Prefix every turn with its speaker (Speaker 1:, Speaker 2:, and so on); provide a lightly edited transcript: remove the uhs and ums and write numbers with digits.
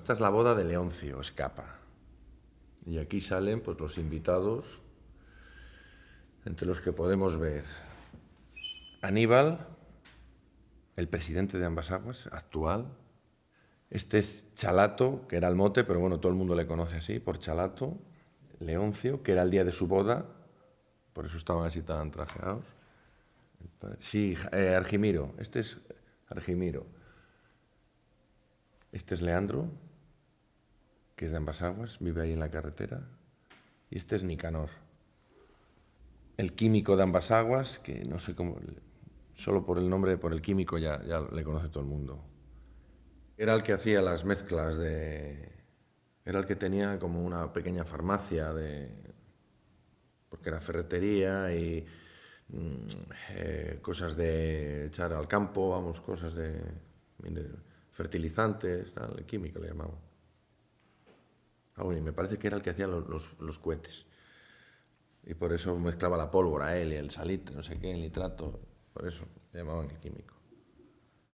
Speaker 1: Esta es la boda de Leoncio Escapa. Y aquí salen pues los invitados, entre los que podemos ver Aníbal, el presidente de Ambas Aguas, actual. Este es Chalato, que era el mote, pero bueno, todo el mundo le conoce así, por Chalato. Leoncio, que era el día de su boda, por eso estaban así tan trajeados. Sí, Argimiro, este es Argimiro. Este es Leandro, que es de Ambas Aguas, vive ahí en la carretera. Y este es Nicanor, el químico de Ambas Aguas, que no sé cómo, solo por el nombre, por el químico ya le conoce todo el mundo. Era el que hacía las mezclas era el que tenía como una pequeña farmacia porque era ferretería y cosas de echar al campo, vamos, cosas de fertilizantes, tal, el químico le llamaban. Ah, bueno, y me parece que era el que hacía los cohetes. Y por eso mezclaba la pólvora, él y el salitre, no sé qué, el nitrato. Por eso le llamaban el químico.